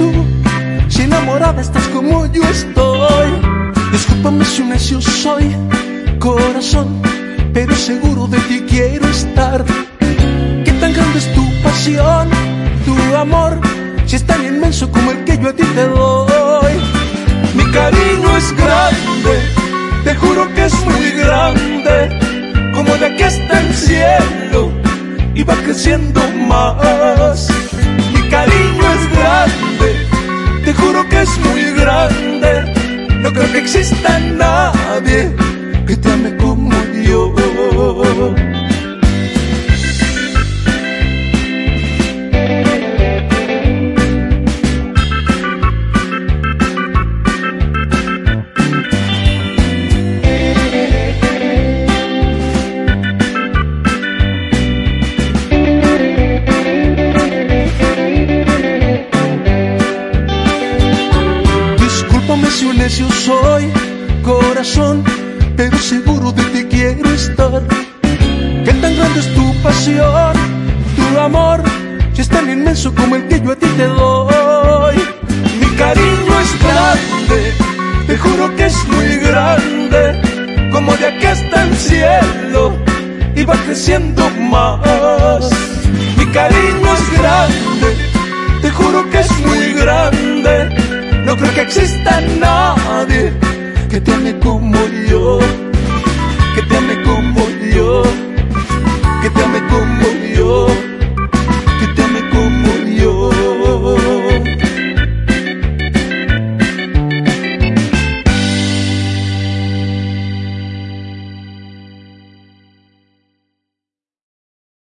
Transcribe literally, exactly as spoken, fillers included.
tú, si enamorada estás como yo estoy. Discúlpame si un necio soy, corazón, pero seguro de ti quiero estar. ¿Qué tan grande es tu pasión, tu amor, si es tan inmenso como el que yo a ti te doy? Mi cariño es grande, te juro que es muy grande, como de aquí hasta el cielo, y va creciendo más. Mi cariño es grande, te juro que es muy grande, no creo que exista nadie que te ame como yo. Si un necio soy, corazón, pero seguro de ti quiero estar. ¿Qué tan grande es tu pasión, tu amor, si es tan inmenso como el que yo a ti te doy? Mi cariño es grande, te juro que es muy grande, como de aquí hasta el cielo, y va creciendo más. Mi cariño es grande, te juro que es muy grande, no creo que exista nadie que te ame como